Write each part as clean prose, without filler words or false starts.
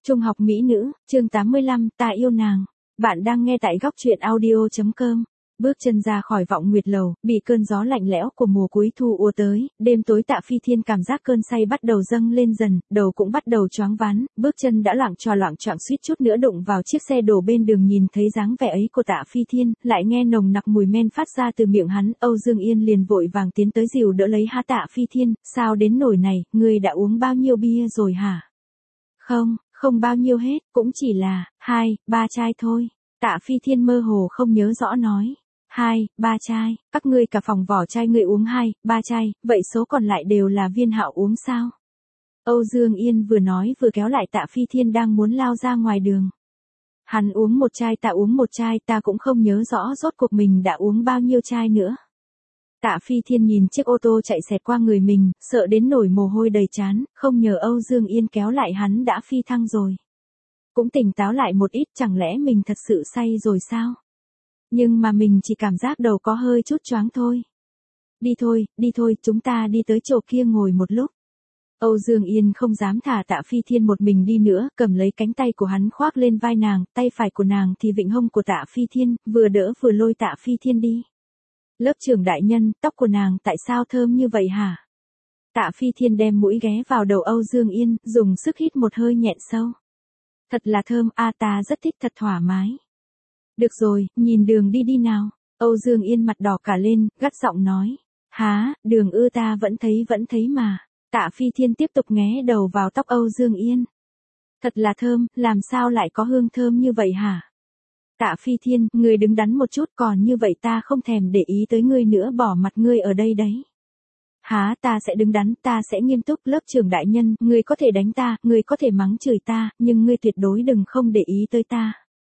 Trung học mỹ nữ, chương 85, ta yêu nàng. Bạn đang nghe tại góc truyện audio.com. Bước chân ra khỏi vọng nguyệt lầu, bị cơn gió lạnh lẽo của mùa cuối thu ùa tới, đêm tối Tạ Phi Thiên cảm giác cơn say bắt đầu dâng lên dần, đầu cũng bắt đầu choáng váng, bước chân đã loạng choạng suýt chút nữa đụng vào chiếc xe đổ bên đường. Nhìn thấy dáng vẻ ấy của Tạ Phi Thiên, lại nghe nồng nặc mùi men phát ra từ miệng hắn, Âu Dương Yên liền vội vàng tiến tới dìu đỡ lấy Tạ Phi Thiên, sao đến nỗi này, ngươi đã uống bao nhiêu bia rồi hả? Không bao nhiêu hết, cũng chỉ là 2-3 chai thôi. Tạ Phi Thiên mơ hồ không nhớ rõ nói. 2-3 chai, các ngươi cả phòng vỏ chai ngươi uống 2-3 chai, vậy số còn lại đều là Viên Hạo uống sao? Âu Dương Yên vừa nói vừa kéo lại Tạ Phi Thiên đang muốn lao ra ngoài đường. Hắn uống một chai, ta uống một chai, ta cũng không nhớ rõ rốt cuộc mình đã uống bao nhiêu chai nữa. Tạ Phi Thiên nhìn chiếc ô tô chạy xẹt qua người mình, sợ đến nổi mồ hôi đầy trán, không nhờ Âu Dương Yên kéo lại hắn đã phi thăng rồi. Cũng tỉnh táo lại một ít, chẳng lẽ mình thật sự say rồi sao? Nhưng mà mình chỉ cảm giác đầu có hơi chút choáng thôi. Đi thôi, chúng ta đi tới chỗ kia ngồi một lúc. Âu Dương Yên không dám thả Tạ Phi Thiên một mình đi nữa, cầm lấy cánh tay của hắn khoác lên vai nàng, tay phải của nàng thì vịnh hông của Tạ Phi Thiên, vừa đỡ vừa lôi Tạ Phi Thiên đi. Lớp trưởng đại nhân, tóc của nàng tại sao thơm như vậy hả? Tạ Phi Thiên đem mũi ghé vào đầu Âu Dương Yên, dùng sức hít một hơi nhẹn sâu. Thật là thơm, ta rất thích, thật thoải mái. Được rồi, nhìn đường đi nào. Âu Dương Yên mặt đỏ cả lên, gắt giọng nói. Hả, đường ta vẫn thấy mà. Tạ Phi Thiên tiếp tục nghé đầu vào tóc Âu Dương Yên. Thật là thơm, làm sao lại có hương thơm như vậy hả? Tạ Phi Thiên, ngươi đứng đắn một chút, còn như vậy ta không thèm để ý tới ngươi nữa, bỏ mặt ngươi ở đây đấy. Hả, ta sẽ đứng đắn, ta sẽ nghiêm túc, lớp trưởng đại nhân, ngươi có thể đánh ta, ngươi có thể mắng chửi ta, nhưng ngươi tuyệt đối đừng không để ý tới ta.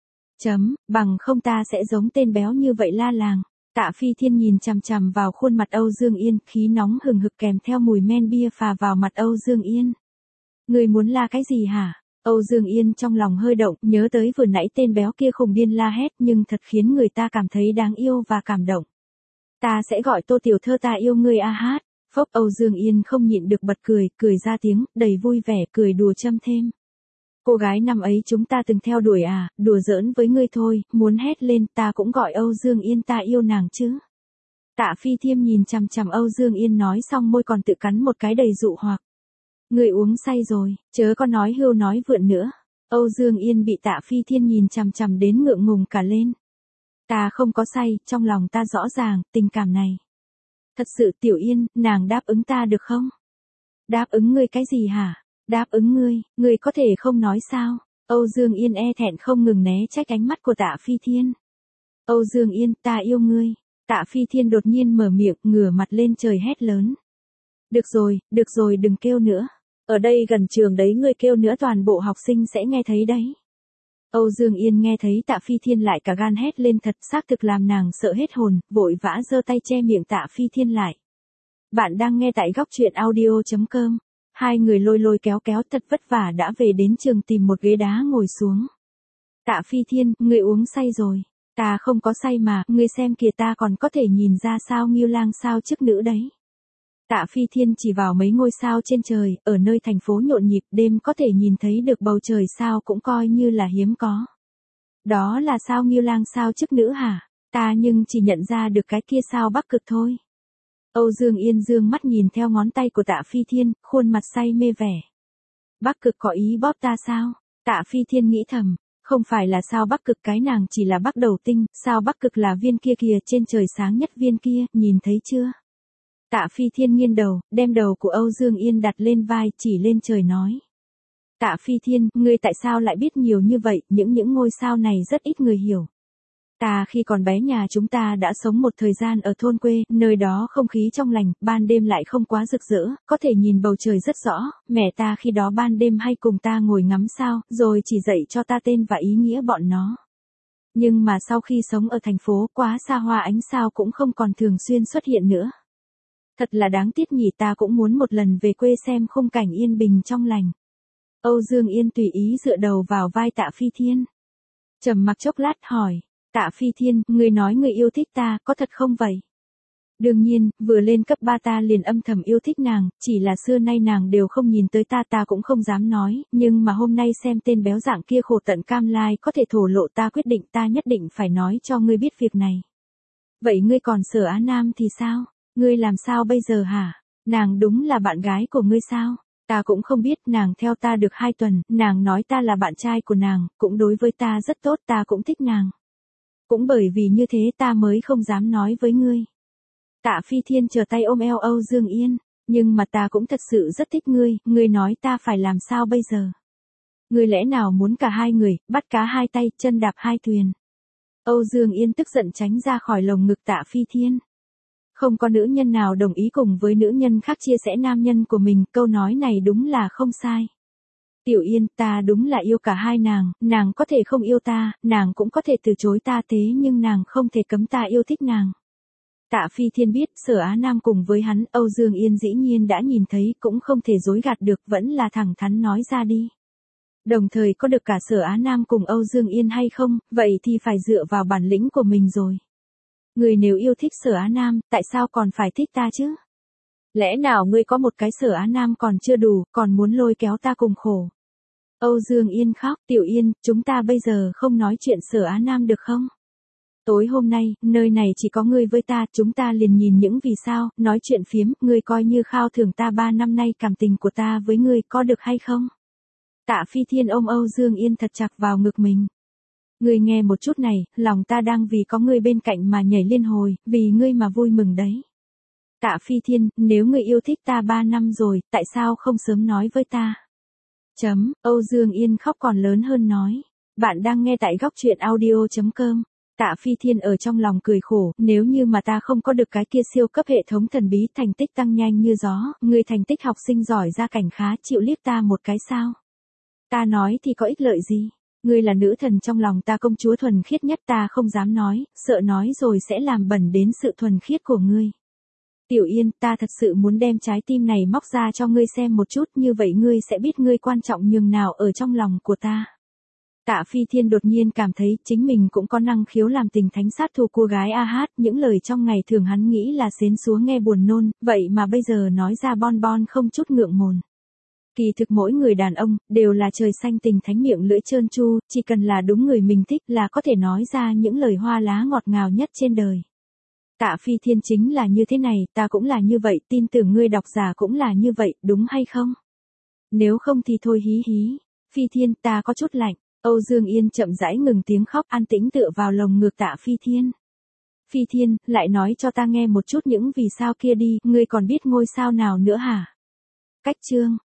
Bằng không ta sẽ giống tên béo như vậy la làng. Tạ Phi Thiên nhìn chằm chằm vào khuôn mặt Âu Dương Yên, khí nóng hừng hực kèm theo mùi men bia phà vào mặt Âu Dương Yên. Ngươi muốn la cái gì hả? Âu Dương Yên trong lòng hơi động, nhớ tới vừa nãy tên béo kia khùng điên la hét nhưng thật khiến người ta cảm thấy đáng yêu và cảm động. Ta sẽ gọi Tô tiểu thơ ta yêu ngươi a hát. Phốc, Âu Dương Yên không nhịn được bật cười ra tiếng, đầy vui vẻ, cười đùa châm thêm. Cô gái năm ấy chúng ta từng theo đuổi đùa giỡn với ngươi thôi, muốn hét lên ta cũng gọi Âu Dương Yên ta yêu nàng chứ. Tạ Phi Thiên nhìn chằm chằm Âu Dương Yên nói xong môi còn tự cắn một cái đầy dụ hoặc. Ngươi uống say rồi, chớ có nói hưu nói vượn nữa. Âu Dương Yên bị Tạ Phi Thiên nhìn chằm chằm đến ngượng ngùng cả lên. Ta không có say, trong lòng ta rõ ràng, tình cảm này. Thật sự Tiểu Yên, nàng đáp ứng ta được không? Đáp ứng ngươi cái gì hả? Đáp ứng ngươi có thể không nói sao? Âu Dương Yên e thẹn không ngừng né trách ánh mắt của Tạ Phi Thiên. Âu Dương Yên, ta yêu ngươi. Tạ Phi Thiên đột nhiên mở miệng, ngửa mặt lên trời hét lớn. Được rồi, đừng kêu nữa. Ở đây gần trường đấy, ngươi kêu nữa toàn bộ học sinh sẽ nghe thấy đấy. Âu Dương Yên nghe thấy Tạ Phi Thiên lại cả gan hét lên thật, xác thực làm nàng sợ hết hồn, vội vã giơ tay che miệng Tạ Phi Thiên lại. Bạn đang nghe tại góc truyện audio.com. Hai người lôi kéo thật vất vả đã về đến trường, tìm một ghế đá ngồi xuống. Tạ Phi Thiên, ngươi uống say rồi. Ta không có say mà, ngươi xem kìa, ta còn có thể nhìn ra sao Ngưu Lang sao chức nữ đấy. Tạ Phi Thiên chỉ vào mấy ngôi sao trên trời, ở nơi thành phố nhộn nhịp đêm có thể nhìn thấy được bầu trời sao cũng coi như là hiếm có. Đó là sao Ngưu Lang sao chức nữ hả? Ta nhưng chỉ nhận ra được cái kia sao Bắc Cực thôi. Âu Dương Yên dương mắt nhìn theo ngón tay của Tạ Phi Thiên, khuôn mặt say mê vẻ. Bắc Cực có ý bóp ta sao? Tạ Phi Thiên nghĩ thầm, không phải là sao Bắc Cực, cái nàng chỉ là Bắc đầu tinh, sao Bắc Cực là viên kia kìa, trên trời sáng nhất viên kia, nhìn thấy chưa? Tạ Phi Thiên nghiêng đầu, đem đầu của Âu Dương Yên đặt lên vai, chỉ lên trời nói. Tạ Phi Thiên, ngươi tại sao lại biết nhiều như vậy, những ngôi sao này rất ít người hiểu. Ta khi còn bé nhà chúng ta đã sống một thời gian ở thôn quê, nơi đó không khí trong lành, ban đêm lại không quá rực rỡ, có thể nhìn bầu trời rất rõ, mẹ ta khi đó ban đêm hay cùng ta ngồi ngắm sao, rồi chỉ dạy cho ta tên và ý nghĩa bọn nó. Nhưng mà sau khi sống ở thành phố, quá xa hoa, ánh sao cũng không còn thường xuyên xuất hiện nữa. Thật là đáng tiếc nhỉ, ta cũng muốn một lần về quê xem khung cảnh yên bình trong lành. Âu Dương Yên tùy ý dựa đầu vào vai Tạ Phi Thiên. Trầm mặc chốc lát hỏi. Tạ Phi Thiên, ngươi nói ngươi yêu thích ta, có thật không vậy? Đương nhiên, vừa lên cấp 3 ta liền âm thầm yêu thích nàng, chỉ là xưa nay nàng đều không nhìn tới ta cũng không dám nói, nhưng mà hôm nay xem tên béo dạng kia khổ tận cam lai có thể thổ lộ ta quyết định ta nhất định phải nói cho ngươi biết việc này. Vậy ngươi còn Sở Á Nam thì sao? Ngươi làm sao bây giờ hả? Nàng đúng là bạn gái của ngươi sao? Ta cũng không biết, nàng theo ta được 2 tuần, nàng nói ta là bạn trai của nàng, cũng đối với ta rất tốt, ta cũng thích nàng. Cũng bởi vì như thế ta mới không dám nói với ngươi. Tạ Phi Thiên trở tay ôm eo Âu Dương Yên, nhưng mà ta cũng thật sự rất thích ngươi nói ta phải làm sao bây giờ? Ngươi lẽ nào muốn cả hai người, bắt cá hai tay, chân đạp hai thuyền? Âu Dương Yên tức giận tránh ra khỏi lồng ngực Tạ Phi Thiên. Không có nữ nhân nào đồng ý cùng với nữ nhân khác chia sẻ nam nhân của mình, câu nói này đúng là không sai. Tiểu Yên, ta đúng là yêu cả hai nàng có thể không yêu ta, nàng cũng có thể từ chối ta thế nhưng nàng không thể cấm ta yêu thích nàng. Tạ Phi Thiên biết Sở Á Nam cùng với hắn, Âu Dương Yên dĩ nhiên đã nhìn thấy cũng không thể dối gạt được, vẫn là thẳng thắn nói ra đi. Đồng thời có được cả Sở Á Nam cùng Âu Dương Yên hay không, vậy thì phải dựa vào bản lĩnh của mình rồi. Người nếu yêu thích Sở Á Nam, tại sao còn phải thích ta chứ? Lẽ nào ngươi có một cái Sở Á Nam còn chưa đủ, còn muốn lôi kéo ta cùng khổ? Âu Dương Yên khóc, Tiểu Yên, chúng ta bây giờ không nói chuyện Sở Á Nam được không? Tối hôm nay, nơi này chỉ có ngươi với ta, chúng ta liền nhìn những vì sao, nói chuyện phiếm, ngươi coi như khao thưởng ta 3 năm nay cảm tình của ta với ngươi, có được hay không? Tạ Phi Thiên ôm Âu Dương Yên thật chặt vào ngực mình. Ngươi nghe một chút này, lòng ta đang vì có ngươi bên cạnh mà nhảy liên hồi, vì ngươi mà vui mừng đấy. Tạ Phi Thiên, nếu ngươi yêu thích ta 3 năm rồi, tại sao không sớm nói với ta? Âu Dương Yên khóc còn lớn hơn nói. Bạn đang nghe tại góc truyện audio.com. Tạ Phi Thiên ở trong lòng cười khổ, nếu như mà ta không có được cái kia siêu cấp hệ thống thần bí thành tích tăng nhanh như gió, ngươi thành tích học sinh giỏi ra cảnh khá chịu liếc ta một cái sao? Ta nói thì có ích lợi gì? Ngươi là nữ thần trong lòng ta công chúa thuần khiết nhất ta không dám nói, sợ nói rồi sẽ làm bẩn đến sự thuần khiết của ngươi. Tiểu Yên, ta thật sự muốn đem trái tim này móc ra cho ngươi xem một chút, như vậy ngươi sẽ biết ngươi quan trọng nhường nào ở trong lòng của ta. Tạ Phi Thiên đột nhiên cảm thấy chính mình cũng có năng khiếu làm tình thánh sát thủ cô gái a hát, những lời trong ngày thường hắn nghĩ là xến xúa nghe buồn nôn, vậy mà bây giờ nói ra bon bon không chút ngượng ngồn. Kỳ thực mỗi người đàn ông, đều là trời xanh tình thánh miệng lưỡi trơn tru, chỉ cần là đúng người mình thích là có thể nói ra những lời hoa lá ngọt ngào nhất trên đời. Tạ Phi Thiên chính là như thế này, ta cũng là như vậy, tin tưởng ngươi độc giả cũng là như vậy, đúng hay không? Nếu không thì thôi hí hí. Phi Thiên, ta có chút lạnh. Âu Dương Yên chậm rãi ngừng tiếng khóc, an tĩnh tựa vào lồng ngực Tạ Phi Thiên. Phi Thiên, lại nói cho ta nghe một chút những vì sao kia đi, ngươi còn biết ngôi sao nào nữa hả? Cách chương.